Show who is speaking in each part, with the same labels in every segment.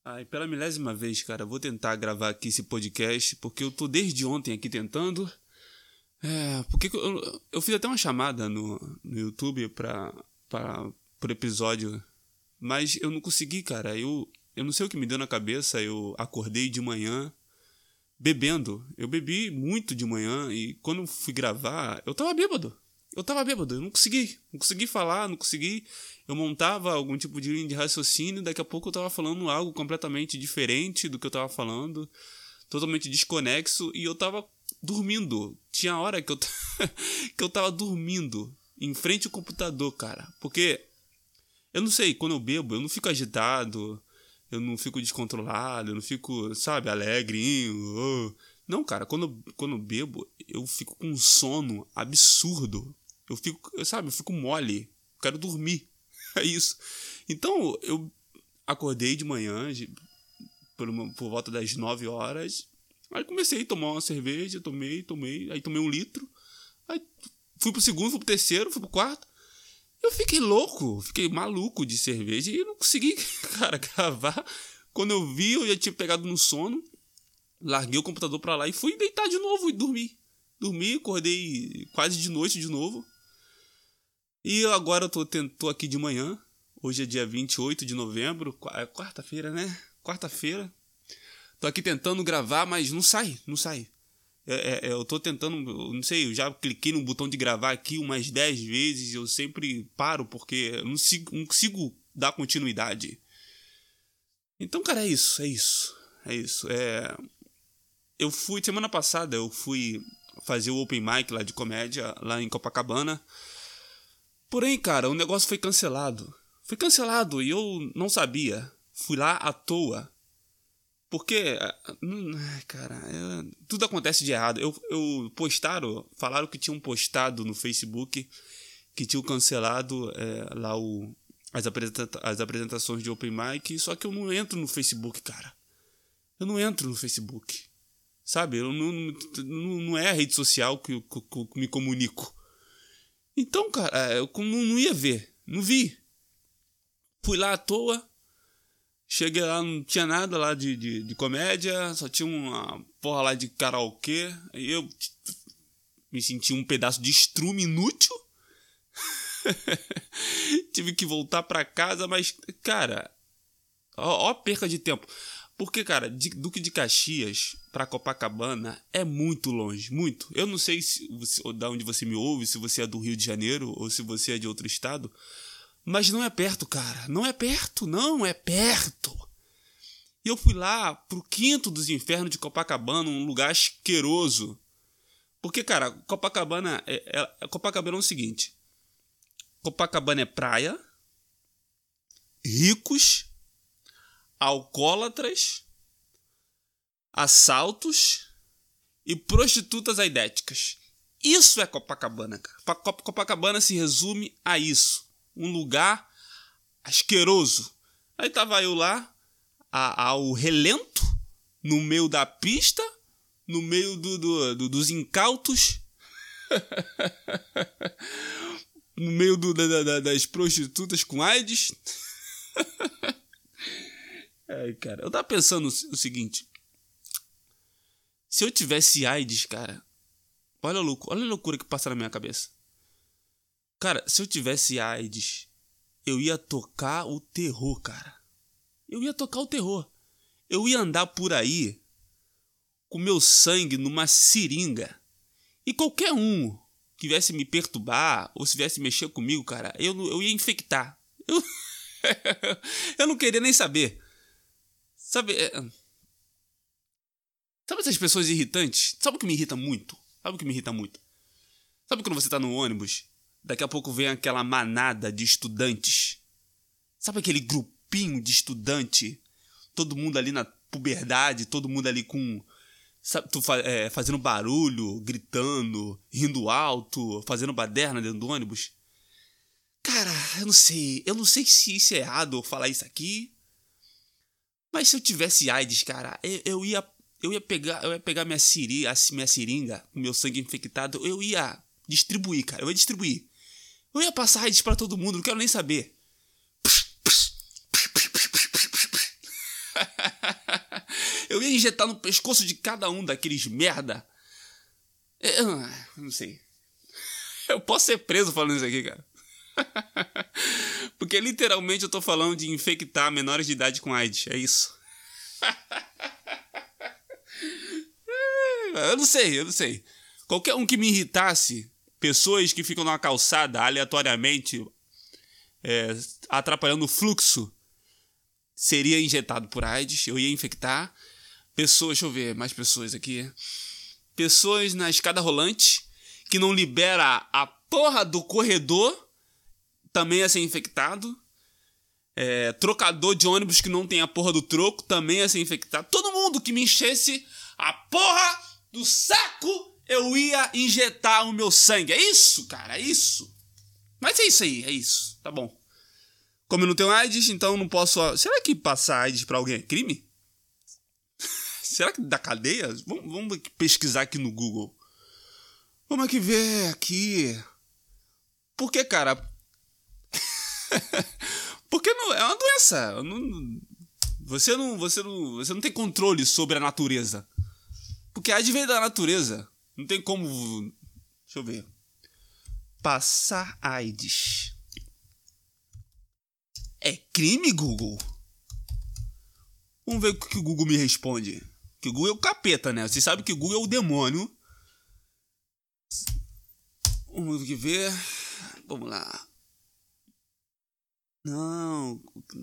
Speaker 1: Ai, pela milésima vez, cara, vou tentar gravar aqui esse podcast, porque eu tô desde ontem aqui tentando. Porque eu fiz até uma chamada no YouTube pro episódio, mas eu não consegui, cara. Eu não sei o que me deu na cabeça, eu acordei de manhã bebendo. Eu bebi muito de manhã e quando eu fui gravar, eu tava bêbado. Eu não consegui falar, não consegui. Eu montava algum tipo de linha de raciocínio, daqui a pouco eu tava falando algo completamente diferente do que eu tava falando, totalmente desconexo, e eu tava dormindo. Tinha hora que que eu tava dormindo em frente ao computador, cara. Porque, eu não sei, quando eu bebo, eu não fico agitado, eu não fico descontrolado, eu não fico, sabe, alegrinho. Não, cara, quando eu bebo, eu fico com um sono absurdo. Eu fico mole. Eu quero dormir. É isso. Então, eu acordei de manhã, por volta das 9 horas. Aí comecei a tomar uma cerveja, tomei. Aí tomei 1 litro. Aí fui pro segundo, fui pro terceiro, fui pro quarto. Eu fiquei louco, fiquei maluco de cerveja e eu não consegui, cara, gravar. Quando eu vi, eu já tinha pegado no sono. Larguei o computador pra lá e fui deitar de novo e dormi. Dormi, acordei quase de noite de novo. E agora eu tô aqui de manhã. Hoje é dia 28 de novembro. É quarta-feira, né? Quarta-feira. Tô aqui tentando gravar, mas não sai. Eu tô tentando, não sei, eu já cliquei no botão de gravar aqui umas 10 vezes. Eu sempre paro porque eu não consigo dar continuidade. Então, cara, é isso. Semana passada eu fui fazer o Open Mic lá de comédia, lá em Copacabana. Porém, cara, o negócio foi cancelado. Foi cancelado e eu não sabia. Fui lá à toa. Porque, cara, tudo acontece de errado. Falaram que tinham postado no Facebook que tinham cancelado lá as apresentações de Open Mic. Só que eu não entro no Facebook, cara. Eu não entro no Facebook. Sabe? Não é a rede social que eu me comunico. Então, cara, eu não ia ver. Não vi. Fui lá à toa. Cheguei lá, não tinha nada lá de comédia. Só tinha uma porra lá de karaokê. Aí eu me senti um pedaço de estrume inútil. Tive que voltar pra casa, mas, cara, ó a perca de tempo. Porque, cara, Duque de Caxias pra Copacabana é muito longe, muito. Eu não sei da onde você me ouve, se você é do Rio de Janeiro ou se você é de outro estado, mas não é perto, cara. Não é perto. E eu fui lá pro quinto dos infernos de Copacabana, um lugar asqueroso. Porque, cara, Copacabana é o seguinte. Copacabana é praia, ricos, alcoólatras, assaltos e prostitutas aidéticas. Isso é Copacabana, cara. Copacabana se resume a isso. Um lugar asqueroso. Aí tava eu lá, ao relento, no meio da pista, no meio dos incautos, no meio das prostitutas com AIDS. Cara, eu tava pensando o seguinte. Se eu tivesse AIDS, cara, olha a loucura que passa na minha cabeça. Cara, se eu tivesse AIDS, eu ia tocar o terror, cara. Eu ia andar por aí com meu sangue numa seringa. E qualquer um que viesse me perturbar ou se viesse mexer comigo, cara, eu ia infectar. Eu não queria nem saber. Sabe essas pessoas irritantes? Sabe o que me irrita muito? Sabe quando você tá no ônibus, daqui a pouco vem aquela manada de estudantes? Sabe aquele grupinho de estudante? Todo mundo ali na puberdade, todo mundo ali com... fazendo barulho, gritando, rindo alto, fazendo baderna dentro do ônibus. Cara, eu não sei se isso é errado eu falar isso aqui. Mas se eu tivesse AIDS, cara, eu ia pegar minha seringa com meu sangue infectado, eu ia distribuir, cara. Eu ia passar AIDS pra todo mundo, não quero nem saber. Eu ia injetar no pescoço de cada um daqueles merda. Não sei. Eu posso ser preso falando isso aqui, cara. Porque literalmente eu tô falando de infectar menores de idade com AIDS. É isso. Eu não sei. Qualquer um que me irritasse, pessoas que ficam numa calçada aleatoriamente atrapalhando o fluxo, seria injetado por AIDS. Eu ia infectar. Pessoas, deixa eu ver, mais pessoas aqui. Pessoas na escada rolante que não libera a porra do corredor, também ia ser infectado. Trocador de ônibus que não tem a porra do troco, também ia ser infectado. Todo mundo que me enchesse a porra do saco, eu ia injetar o meu sangue. É isso, cara, é isso. Mas é isso aí, é isso. Tá bom. Como eu não tenho AIDS, então não posso... Será que passar AIDS pra alguém é crime? Será que da cadeia? Vamos pesquisar aqui no Google. Vamos aqui ver aqui. Por que, cara? Porque não, é uma doença. Você não tem controle sobre a natureza. Porque a AIDS veio da natureza. Não tem como... Deixa eu ver. Passar AIDS. É crime, Google? Vamos ver o que o Google me responde. Que o Google é o capeta, né? Você sabe que o Google é o demônio. Vamos ver. Vamos lá. Não.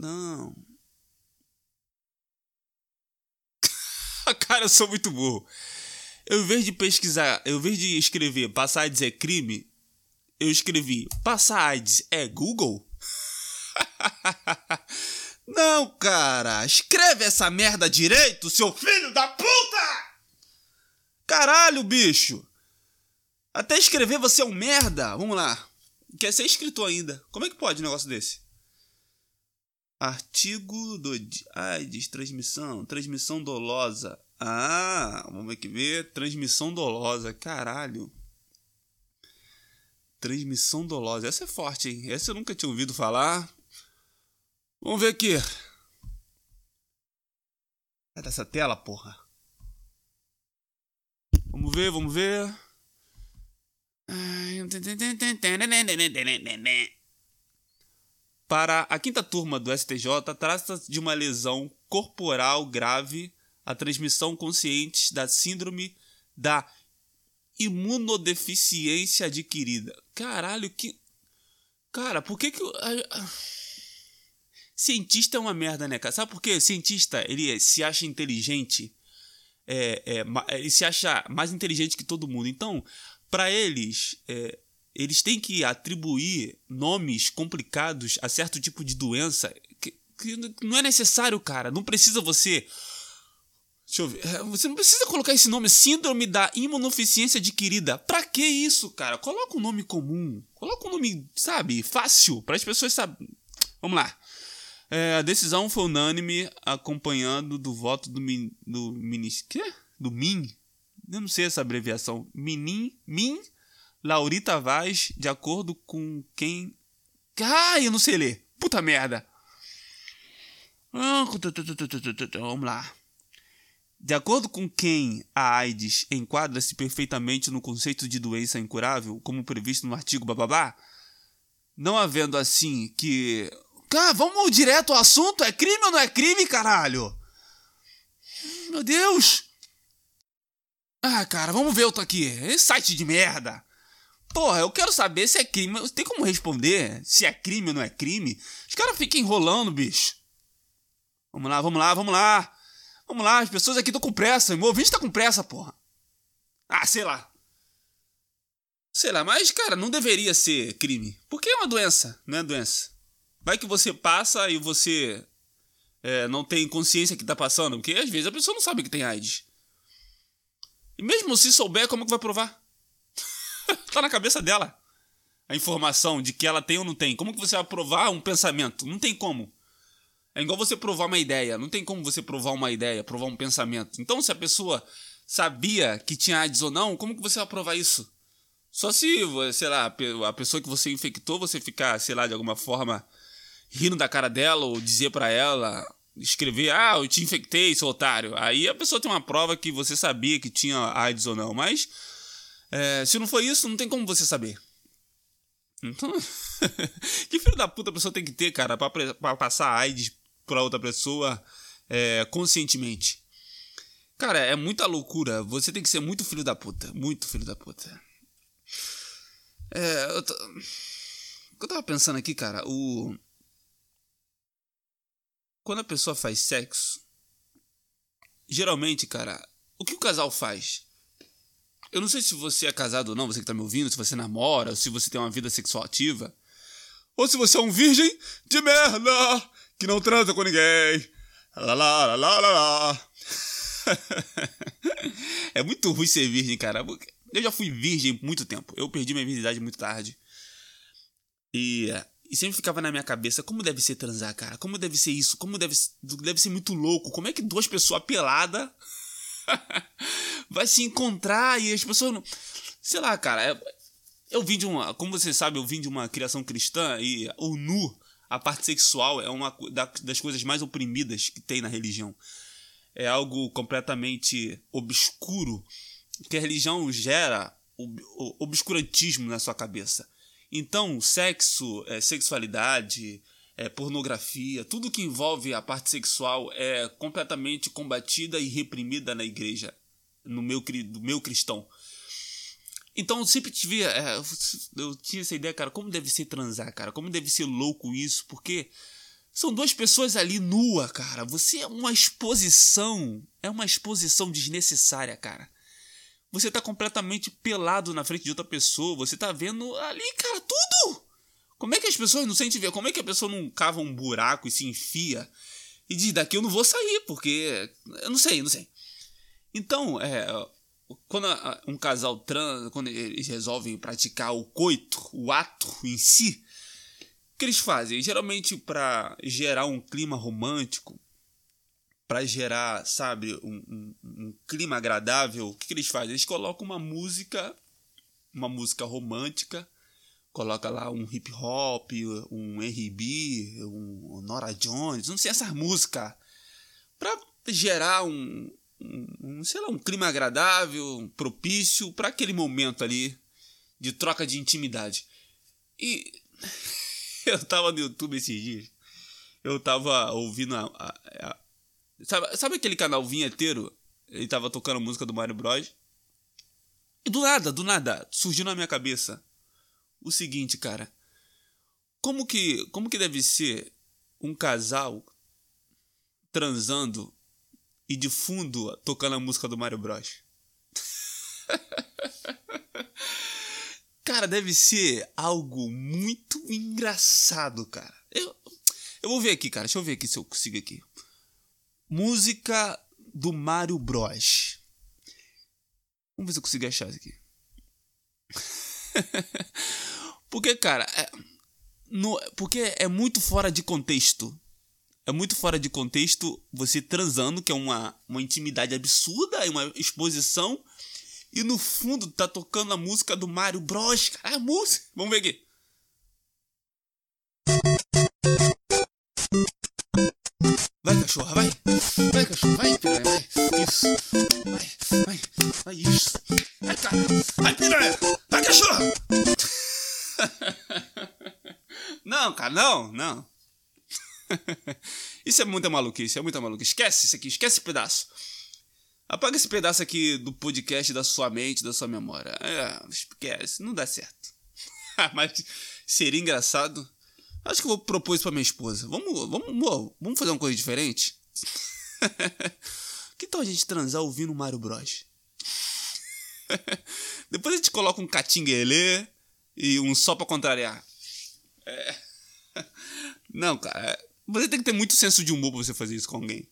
Speaker 1: Cara, eu sou muito burro. Em vez de escrever passar AIDS é crime, eu escrevi passar AIDS é Google? Não, cara. Escreve essa merda direito, seu filho da puta! Caralho, bicho. Até escrever você é um merda. Vamos lá. Quer ser escritor ainda. Como é que pode um negócio desse? Artigo do AIDS, transmissão dolosa. Vamos aqui ver. Transmissão dolosa, caralho. Transmissão dolosa. Essa é forte, hein? Essa eu nunca tinha ouvido falar. Vamos ver aqui. É dessa tela, porra. Vamos ver. Para a quinta turma do STJ, trata-se de uma lesão corporal grave, a transmissão consciente da síndrome da imunodeficiência adquirida. Caralho, que... Cara, por que Cientista é uma merda, né, cara? Sabe por quê? Cientista, ele se acha inteligente. Ele se acha mais inteligente que todo mundo. Então, para eles... eles têm que atribuir nomes complicados a certo tipo de doença que não é necessário, cara. Não precisa você... Deixa eu ver. Você não precisa colocar esse nome, síndrome da imunodeficiência adquirida. Pra que isso, cara? Coloca um nome comum. Coloca um nome, sabe, fácil, para as pessoas saberem. Vamos lá. A decisão foi unânime, acompanhando do voto do MIN. Eu não sei essa abreviação. MIN Laurita Vaz, de acordo com quem... eu não sei ler. Puta merda. Vamos lá. De acordo com quem a AIDS enquadra-se perfeitamente no conceito de doença incurável, como previsto no artigo bababá, não havendo assim que... vamos direto ao assunto. É crime ou não é crime, caralho? Meu Deus. Cara, vamos ver outro aqui. Esse site de merda. Porra, eu quero saber se é crime. Tem como responder se é crime ou não é crime? Os caras ficam enrolando, bicho. Vamos lá. As pessoas aqui estão com pressa. Meu ouvinte tá com pressa, porra. Sei lá. Mas, cara, não deveria ser crime. Porque é uma doença, não é doença. Vai que você passa e você não tem consciência que tá passando. Porque às vezes a pessoa não sabe que tem AIDS. E mesmo se souber, como que vai provar? Tá na cabeça dela a informação de que ela tem ou não tem. Como que você vai provar um pensamento? Não tem como. É igual você provar uma ideia. Não tem como você provar uma ideia, provar um pensamento. Então, se a pessoa sabia que tinha AIDS ou não, como que você vai provar isso? Só se, sei lá, a pessoa que você infectou, você ficar, sei lá, de alguma forma rindo da cara dela ou dizer pra ela escrever, eu te infectei, seu otário. Aí a pessoa tem uma prova que você sabia que tinha AIDS ou não. Mas, se não foi isso, não tem como você saber. Então, que filho da puta a pessoa tem que ter, cara, pra passar AIDS pra outra pessoa conscientemente? Cara, é muita loucura. Você tem que ser muito filho da puta. Muito filho da puta. Eu tava pensando aqui, cara, quando a pessoa faz sexo, geralmente, cara, o que o casal faz? Eu não sei se você é casado ou não, você que tá me ouvindo, se você namora, ou se você tem uma vida sexual ativa, ou se você é um virgem de merda que não transa com ninguém. Lá, lá, lá, lá, lá. É muito ruim ser virgem, cara. Eu já fui virgem por muito tempo. Eu perdi minha virgindade muito tarde. E sempre ficava na minha cabeça, como deve ser transar, cara? Como deve ser isso? Como deve ser muito louco? Como é que duas pessoas peladas vai se encontrar e as pessoas não... Sei lá, cara. Eu vim de uma... Como você sabe, eu vim de uma criação cristã e o nu, a parte sexual, é uma das coisas mais oprimidas que tem na religião. É algo completamente obscuro, que a religião gera obscurantismo na sua cabeça. Então, sexo, sexualidade, pornografia, tudo que envolve a parte sexual é completamente combatida e reprimida na igreja, no meu cristão. Então, eu sempre eu tinha essa ideia, cara, como deve ser transar, cara, como deve ser louco isso, porque são duas pessoas ali nua, cara. Você é uma exposição desnecessária, cara. Você tá completamente pelado na frente de outra pessoa. Você tá vendo ali, cara, tudo. Como é que as pessoas não sentem ver? Como é que a pessoa não cava um buraco e se enfia e diz, daqui eu não vou sair, porque... Eu não sei. Então, quando um casal transa, quando eles resolvem praticar o coito, o ato em si, o que eles fazem? Geralmente para gerar um clima romântico, para gerar, sabe, um clima agradável, o que eles fazem? Eles colocam uma música romântica, coloca lá um hip hop, um R&B, um Nora Jones, não sei, essas músicas, para gerar sei lá, um clima agradável, propício para aquele momento ali de troca de intimidade. E eu tava no YouTube esses dias, eu tava ouvindo Sabe aquele canal vinheteiro? Ele tava tocando a música do Mario Bros. E do nada, surgiu na minha cabeça o seguinte, cara. Como que deve ser um casal transando e de fundo tocando a música do Mario Bros? Cara, deve ser algo muito engraçado, cara. Eu vou ver aqui, cara. Deixa eu ver aqui se eu consigo aqui. Música do Mario Bros. Vamos ver se eu consigo achar isso aqui. Porque, cara, porque é muito fora de contexto. É muito fora de contexto você transando, que é uma intimidade absurda, é uma exposição. E no fundo tá tocando a música do Mario Bros. Cara, a música. Vamos ver aqui. Vai, cachorra, vai. Vai, cachorra, vai, piranha, vai. Isso. Vai, isso. Vai, cara. Vai, piranha. Vai, cachorra. Não, cara, não. Isso é muita maluquice, Esquece isso aqui, esquece esse pedaço. Apaga esse pedaço aqui do podcast da sua mente, da sua memória. Esquece, não dá certo. Mas seria engraçado. Acho que eu vou propor isso pra minha esposa. Vamos fazer uma coisa diferente? Que tal a gente transar ouvindo Mario Bros? Depois a gente coloca um catinguelê e um só pra contrariar. Não, cara. Você tem que ter muito senso de humor pra você fazer isso com alguém.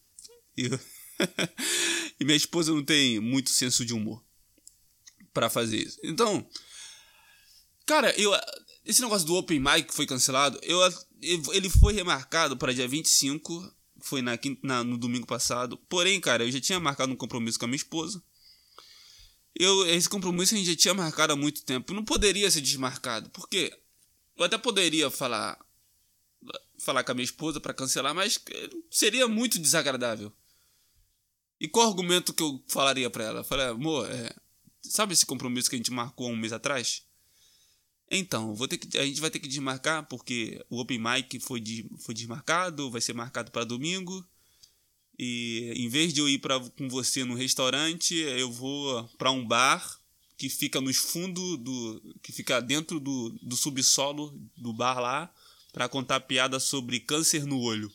Speaker 1: E minha esposa não tem muito senso de humor pra fazer isso. Então, cara, esse negócio do Open Mic que foi cancelado, ele foi remarcado para dia 25, foi no domingo passado. Porém, cara, eu já tinha marcado um compromisso com a minha esposa. Esse compromisso a gente já tinha marcado há muito tempo. Não poderia ser desmarcado, porque eu até poderia falar falar com a minha esposa pra cancelar, mas seria muito desagradável. E qual argumento que eu falaria pra ela? Eu falei, amor, sabe esse compromisso que a gente marcou há um mês atrás? Então, a gente vai ter que desmarcar porque o Open Mic foi desmarcado, vai ser marcado para domingo. E em vez de eu ir com você no restaurante, eu vou para um bar que fica nos fundos que fica dentro do subsolo do bar lá, para contar piada sobre câncer no olho.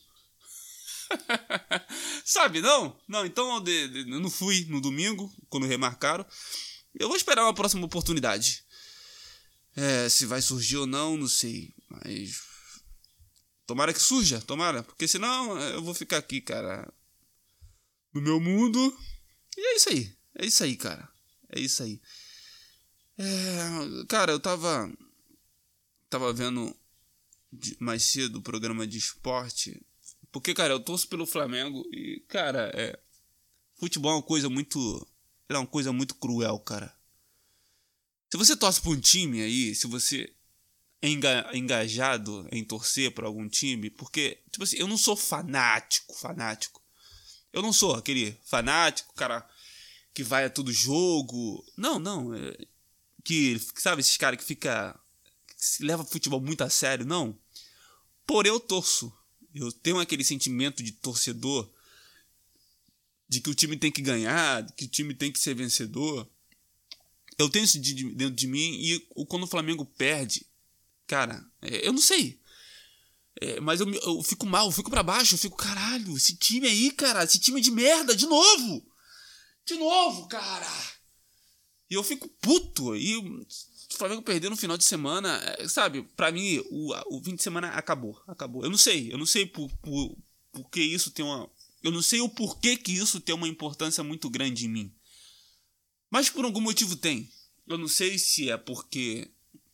Speaker 1: Sabe, não? Não, então eu não fui no domingo, quando remarcaram. Eu vou esperar uma próxima oportunidade. Se vai surgir ou não, não sei. Mas tomara que surja, tomara. Porque senão eu vou ficar aqui, cara, no meu mundo. E é isso aí. É isso aí, cara. É isso aí. Cara, eu tava vendo mais cedo o programa de esporte. Porque, cara, eu torço pelo Flamengo. E, cara, futebol é uma coisa muito... É uma coisa muito cruel, cara. Se você torce pra um time aí, se você é engajado em torcer pra algum time, porque, tipo assim, eu não sou fanático. Eu não sou aquele fanático, cara, que vai a todo jogo. Não. Que, sabe, esses caras que leva futebol muito a sério, não. Porém, eu torço. Eu tenho aquele sentimento de torcedor, de que o time tem que ganhar, de que o time tem que ser vencedor. Eu tenho isso dentro de mim e quando o Flamengo perde, cara, eu não sei. Mas eu fico mal, eu fico pra baixo, eu fico, caralho, esse time aí, cara, esse time é de merda, de novo! De novo, cara! E eu fico puto. E o Flamengo perder no final de semana, sabe, pra mim, o fim de semana acabou. Eu não sei por que isso tem uma... Eu não sei o porquê que isso tem uma importância muito grande em mim. Mas por algum motivo tem. Eu não sei se é porque,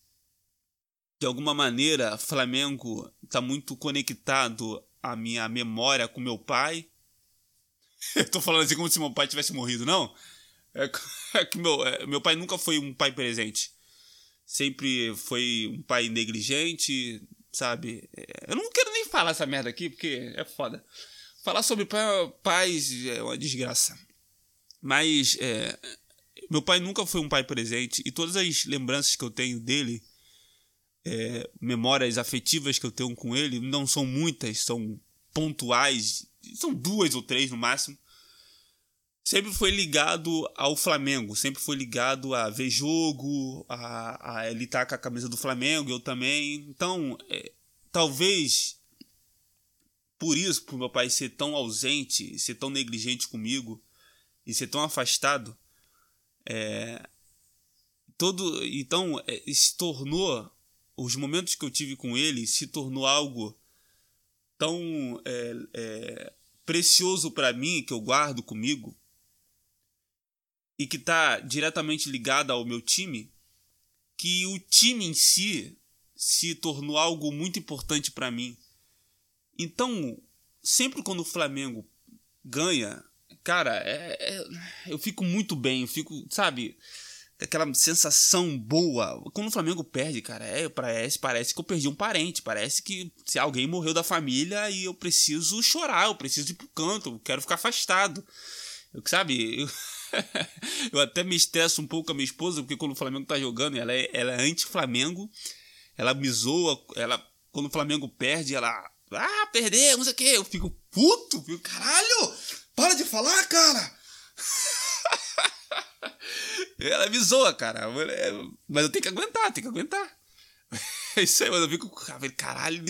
Speaker 1: de alguma maneira, Flamengo está muito conectado à minha memória com meu pai. Eu tô falando assim como se meu pai tivesse morrido, não. É que meu pai nunca foi um pai presente. Sempre foi um pai negligente, sabe? Eu não quero nem falar essa merda aqui, porque é foda. Falar sobre pais é uma desgraça. Mas meu pai nunca foi um pai presente. E todas as lembranças que eu tenho dele, memórias afetivas que eu tenho com ele, não são muitas, são pontuais. São 2 ou 3 no máximo. Sempre foi ligado ao Flamengo. Sempre foi ligado a ver jogo, a ele estar com a camisa do Flamengo, eu também. Então, talvez... Por isso, por meu pai ser tão ausente, ser tão negligente comigo e ser tão afastado, então se tornou, os momentos que eu tive com ele se tornou algo tão precioso para mim, que eu guardo comigo e que está diretamente ligado ao meu time, que o time em si se tornou algo muito importante para mim. Então, sempre quando o Flamengo ganha, cara, eu fico muito bem, eu fico, sabe, aquela sensação boa. Quando o Flamengo perde, cara, parece que eu perdi um parente, parece que se alguém morreu da família e eu preciso chorar, eu preciso ir pro canto, eu quero ficar afastado. Eu até me estresso um pouco com a minha esposa, porque quando o Flamengo tá jogando, ela é anti-Flamengo, ela me zoa, quando o Flamengo perde, ela... perdeu, não sei o que. Eu fico puto, caralho, para de falar, cara. Ela me zoa, cara. Mas eu tenho que aguentar. É isso aí, mano. Eu fico, caralho.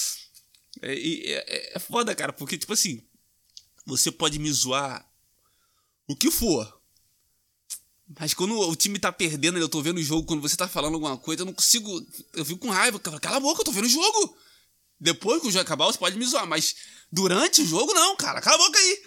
Speaker 1: É foda, cara, porque, tipo assim, você pode me zoar o que for, mas quando o time tá perdendo, eu tô vendo o jogo, quando você tá falando alguma coisa, eu não consigo. Eu fico com raiva, cala a boca, eu tô vendo o jogo. Depois que o jogo acabar, você pode me zoar, mas durante o jogo, não, cara. Cala a boca aí.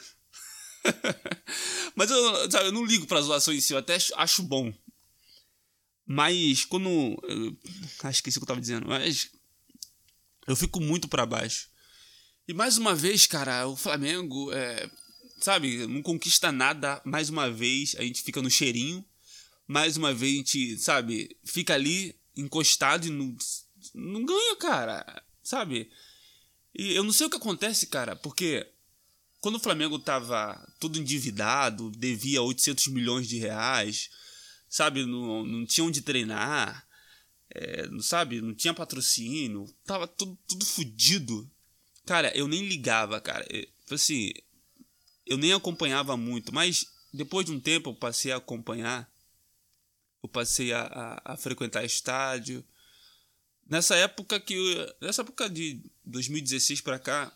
Speaker 1: Mas eu não ligo pra zoação em si, eu até acho bom. Mas quando... esqueci o que eu tava dizendo, mas eu fico muito pra baixo. E mais uma vez, cara, o Flamengo, sabe, não conquista nada. Mais uma vez, a gente fica no cheirinho. Mais uma vez, a gente, sabe, fica ali encostado e não ganha, cara. Sabe? E eu não sei o que acontece, cara, porque quando o Flamengo tava todo endividado, devia 800 milhões de reais, sabe, não tinha onde treinar, sabe, não tinha patrocínio, tava tudo fudido. Cara, eu nem ligava, cara. Assim, eu nem acompanhava muito, mas depois de um tempo eu passei a acompanhar, eu passei a frequentar estádio. Nessa época de 2016 pra cá,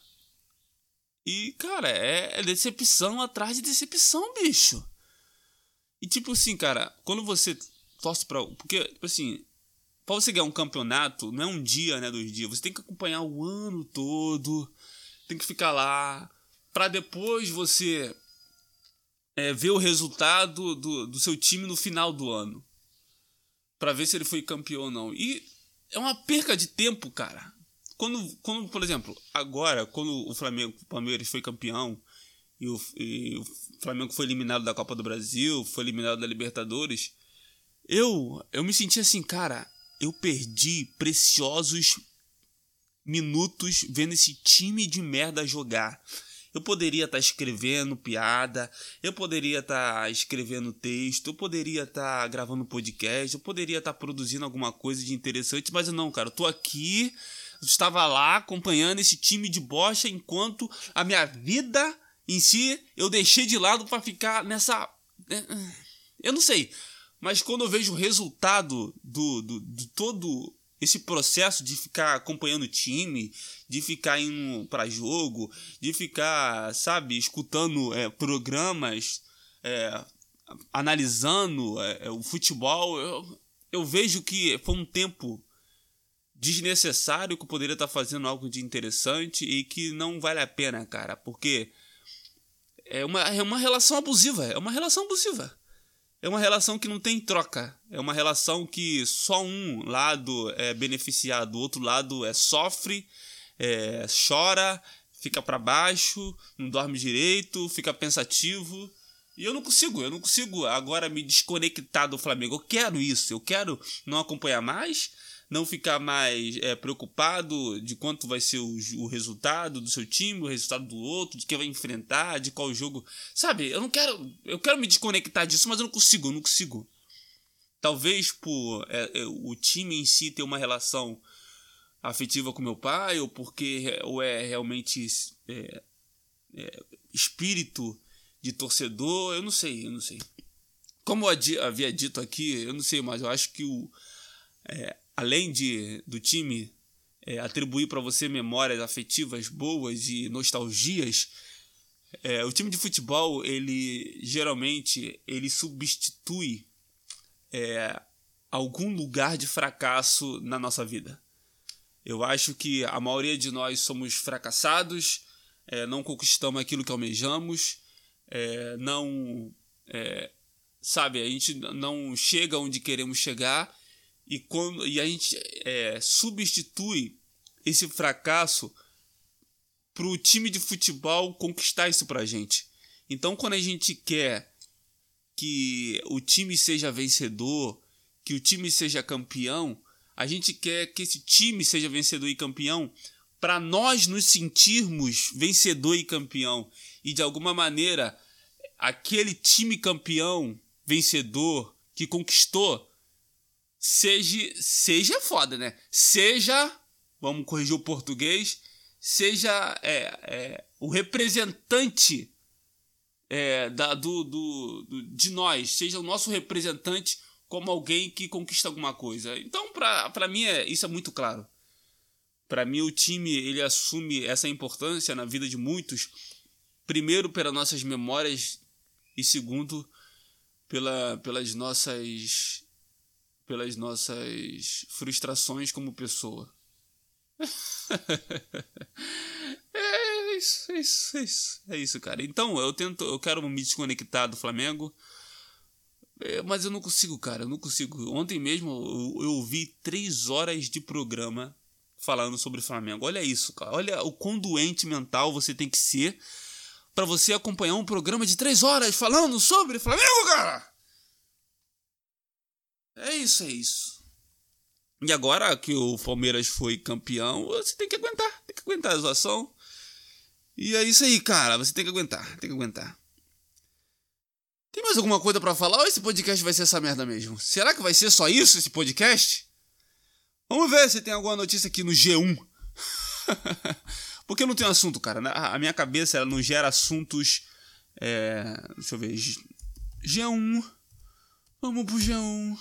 Speaker 1: e, cara, é decepção atrás de decepção, bicho. E, tipo assim, cara, quando você torce pra... Porque, tipo assim, pra você ganhar um campeonato, não é um dia, né, 2 dias. Você tem que acompanhar o ano todo, tem que ficar lá, pra depois você ver o resultado do seu time no final do ano. Pra ver se ele foi campeão ou não. E é uma perca de tempo, cara. Quando, por exemplo, agora, quando o Palmeiras foi campeão e o Flamengo foi eliminado da Copa do Brasil, foi eliminado da Libertadores, eu me senti assim, cara, eu perdi preciosos minutos vendo esse time de merda jogar. Eu poderia estar escrevendo piada, eu poderia estar escrevendo texto, eu poderia estar gravando podcast, eu poderia estar produzindo alguma coisa de interessante, mas não, cara, eu tô aqui, eu estava lá acompanhando esse time de bosta enquanto a minha vida em si eu deixei de lado para ficar nessa... Eu não sei, mas quando eu vejo o resultado de todo esse processo de ficar acompanhando o time, de ficar indo para jogo, de ficar, sabe, escutando programas, analisando o futebol, eu vejo que foi um tempo desnecessário, que eu poderia estar fazendo algo de interessante e que não vale a pena, cara, porque é uma relação abusiva, é uma relação abusiva. É uma relação que não tem troca. É uma relação que só um lado é beneficiado, o outro lado sofre, chora, fica pra baixo, não dorme direito, fica pensativo. E eu não consigo agora me desconectar do Flamengo. Eu quero isso, eu quero não acompanhar mais, não ficar mais preocupado de quanto vai ser o resultado do seu time, o resultado do outro, de quem vai enfrentar, de qual jogo. Sabe, eu quero me desconectar disso, mas eu não consigo. Talvez por o time em si ter uma relação afetiva com meu pai, ou porque é realmente espírito de torcedor, eu não sei. Como eu havia dito aqui, eu não sei, mas eu acho que além do time atribuir para você memórias afetivas boas e nostalgias, o time de futebol, ele geralmente substitui algum lugar de fracasso na nossa vida. Eu acho que a maioria de nós somos fracassados, não conquistamos aquilo que almejamos, sabe, a gente não chega onde queremos chegar. E a gente substitui esse fracasso para o time de futebol conquistar isso para a gente. Então, quando a gente quer que o time seja vencedor, que o time seja campeão, a gente quer que esse time seja vencedor e campeão para nós nos sentirmos vencedor e campeão. E, de alguma maneira, aquele time campeão, vencedor, que conquistou, seja foda, né? Vamos corrigir o português, seja o representante de nós, seja o nosso representante como alguém que conquista alguma coisa. Então, pra mim, isso é muito claro. Pra mim, o time, ele assume essa importância na vida de muitos, primeiro pelas nossas memórias e segundo pelas nossas frustrações como pessoa. É isso, cara. Então, eu quero me desconectar do Flamengo, mas eu não consigo, cara, eu não consigo. Ontem mesmo eu ouvi 3 horas de programa falando sobre o Flamengo. Olha isso, cara. Olha o quão doente mental você tem que ser pra você acompanhar um programa de 3 horas falando sobre Flamengo, cara. É isso. E agora que o Palmeiras foi campeão, você tem que aguentar. aguentar a zoação. E é isso aí, cara. Você tem que aguentar, tem que aguentar. Tem mais alguma coisa pra falar ou esse podcast vai ser essa merda mesmo? Será que vai ser só isso, esse podcast? Vamos ver se tem alguma notícia aqui no G1. Porque eu não tenho assunto, cara. A minha cabeça, ela não gera assuntos... deixa eu ver. G1. Vamos pro G1.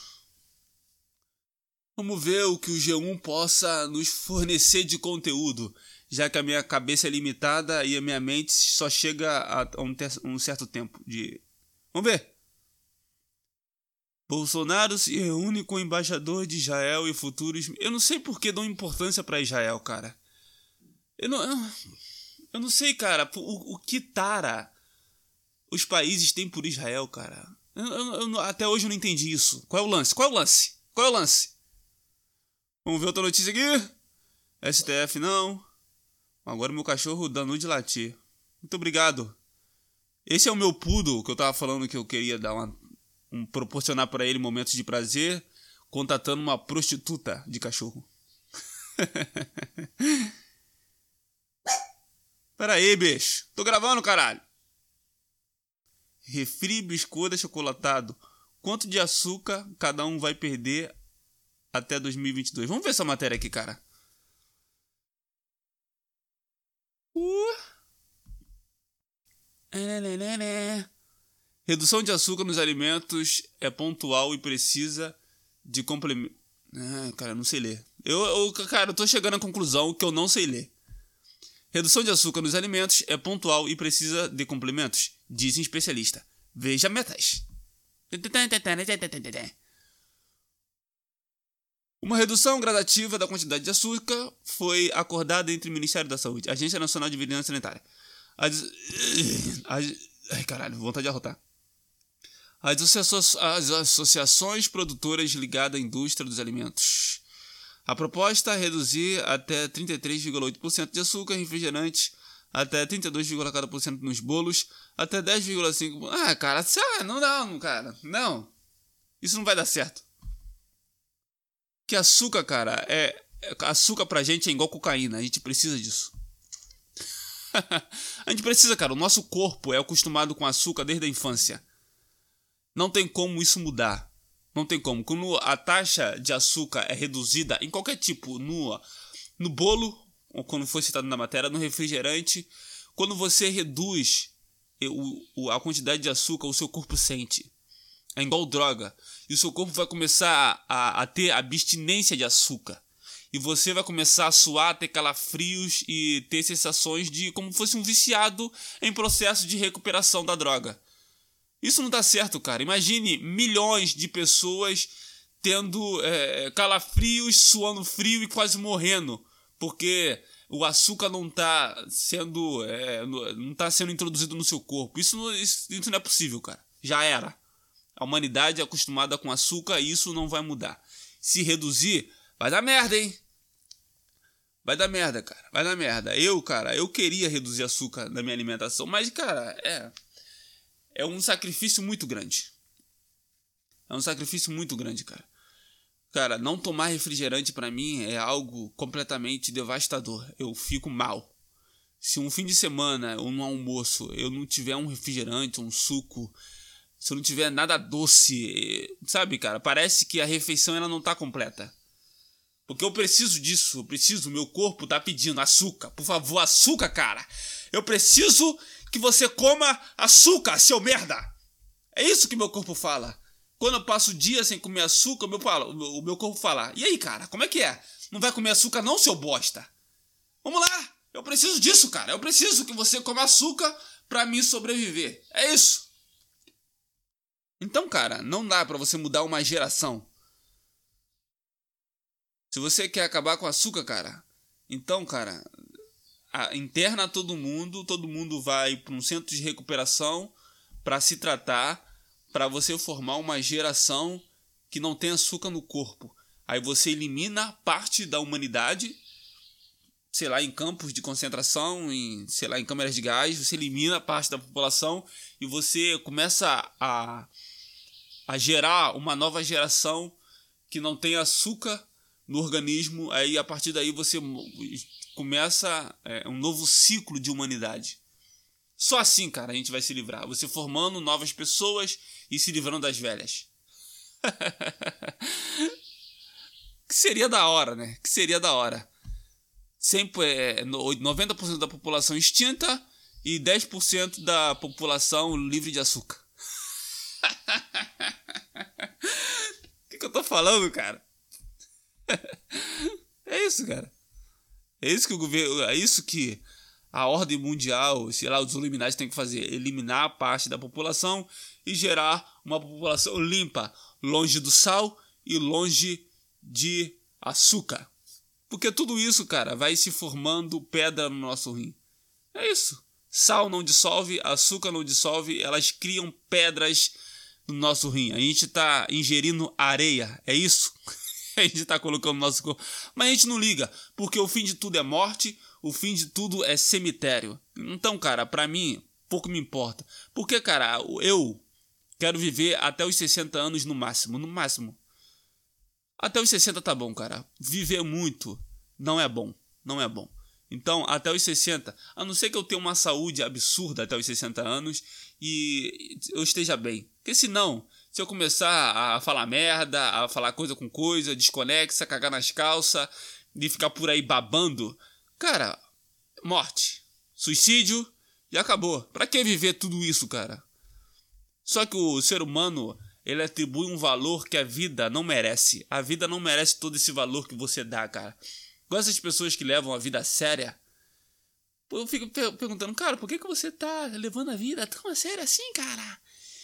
Speaker 1: Vamos ver o que o G1 possa nos fornecer de conteúdo. Já que a minha cabeça é limitada e a minha mente só chega a um certo tempo de... Vamos ver. Bolsonaro se reúne com o embaixador de Israel e futuros... Eu não sei por que dão importância pra Israel, cara. Eu não sei, cara, o que tara os países têm por Israel, cara. Até hoje eu não entendi isso. Qual é o lance? Qual é o lance? Qual é o lance? Vamos ver outra notícia aqui. STF não. Agora o meu cachorro danou de latir. Muito obrigado. Esse é o meu poodle que eu tava falando que eu queria dar proporcionar para ele momentos de prazer, contatando uma prostituta de cachorro. Pera aí, bicho. Tô gravando, caralho. Refri, biscoito achocolatado. Quanto de açúcar cada um vai perder até 2022? Vamos ver essa matéria aqui, cara. Redução de açúcar nos alimentos é pontual e precisa de complemento. Cara, não sei ler. Cara, eu tô chegando à conclusão que eu não sei ler. Redução de açúcar nos alimentos é pontual e precisa de complementos, dizem especialista. Veja metas. Uma redução gradativa da quantidade de açúcar foi acordada entre o Ministério da Saúde, Agência Nacional de Vigilância Sanitária. Ai, caralho, vontade de arrotar. As associações produtoras ligadas à indústria dos alimentos. A proposta é reduzir até 33,8% de açúcar em refrigerantes, até 32,4% nos bolos, até 10,5%. Cara, não, cara. Não. Isso não vai dar certo. Que açúcar, cara, açúcar pra gente é igual cocaína. A gente precisa disso. A gente precisa, cara. O nosso corpo é acostumado com açúcar desde a infância. Não tem como isso mudar. Não tem como. Quando a taxa de açúcar é reduzida em qualquer tipo, no bolo, ou quando foi citado na matéria, no refrigerante, quando você reduz a quantidade de açúcar, o seu corpo sente. É igual droga. E o seu corpo vai começar a ter abstinência de açúcar. E você vai começar a suar, ter calafrios e ter sensações de como fosse um viciado em processo de recuperação da droga. Isso não tá certo, cara. Imagine milhões de pessoas tendo calafrios, suando frio e quase morrendo. Porque o açúcar não tá sendo introduzido no seu corpo. Isso não é possível, cara. Já era. A humanidade é acostumada com açúcar e isso não vai mudar. Se reduzir, vai dar merda, hein? Vai dar merda, cara. Vai dar merda. Eu queria reduzir açúcar na minha alimentação, mas, cara, é um sacrifício muito grande. É um sacrifício muito grande, cara. Cara, não tomar refrigerante pra mim é algo completamente devastador. Eu fico mal. Se um fim de semana ou no almoço eu não tiver um refrigerante, um suco, se eu não tiver nada doce, sabe, cara, parece que a refeição ela não tá completa. Porque eu preciso disso, meu corpo tá pedindo açúcar. Por favor, açúcar, cara. Eu preciso que você coma açúcar, seu merda. É isso que meu corpo fala. Quando eu passo o dia sem comer açúcar, o meu corpo fala: e aí, cara, como é que é? Não vai comer açúcar não, seu bosta? Vamos lá, eu preciso disso, cara. Eu preciso que você coma açúcar pra mim sobreviver. É isso. Então, cara, não dá pra você mudar uma geração. Se você quer acabar com o açúcar, cara, então, cara, interna todo mundo vai para um centro de recuperação para se tratar, para você formar uma geração que não tem açúcar no corpo. Aí você elimina parte da humanidade, sei lá, em campos de concentração, em câmeras de gás, você elimina parte da população e você começa a gerar uma nova geração que não tem açúcar no organismo, aí a partir daí você começa um novo ciclo de humanidade. Só assim, cara, a gente vai se livrar. Você formando novas pessoas e se livrando das velhas. Que seria da hora, né? Que seria da hora. Sempre 90% da população extinta e 10% da população livre de açúcar. O que eu tô falando, cara? É isso, cara. É isso que o governo, é isso que a ordem mundial, sei lá, os Illuminati têm que fazer, eliminar a parte da população e gerar uma população limpa, longe do sal e longe de açúcar. Porque tudo isso, cara, vai se formando pedra no nosso rim. É isso. Sal não dissolve, açúcar não dissolve, elas criam pedras no nosso rim. A gente tá ingerindo areia, é isso? A gente tá colocando no nosso corpo. Mas a gente não liga, porque o fim de tudo é morte, o fim de tudo é cemitério. Então, cara, pra mim, pouco me importa. Porque, cara, eu quero viver até os 60 anos no máximo, no máximo. Até os 60 tá bom, cara. Viver muito não é bom, não é bom. Então, até os 60, a não ser que eu tenha uma saúde absurda até os 60 anos e eu esteja bem. Porque senão, se eu começar a falar merda, a falar coisa com coisa, desconexa, cagar nas calças e ficar por aí babando, cara, morte, suicídio e acabou. Pra que viver tudo isso, cara? Só que o ser humano, ele atribui um valor que a vida não merece. A vida não merece todo esse valor que você dá, cara. Com essas pessoas que levam a vida séria, eu fico perguntando, cara, por que você tá levando a vida tão a sério assim, cara?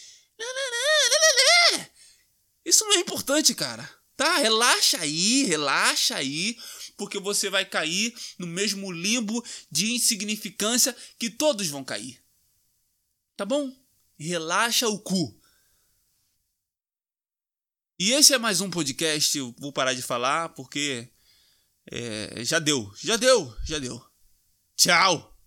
Speaker 1: Isso não é importante, cara. Tá? Relaxa aí, porque você vai cair no mesmo limbo de insignificância que todos vão cair. Tá bom? Relaxa o cu. E esse é mais um podcast, eu vou parar de falar porque já deu. Tchau!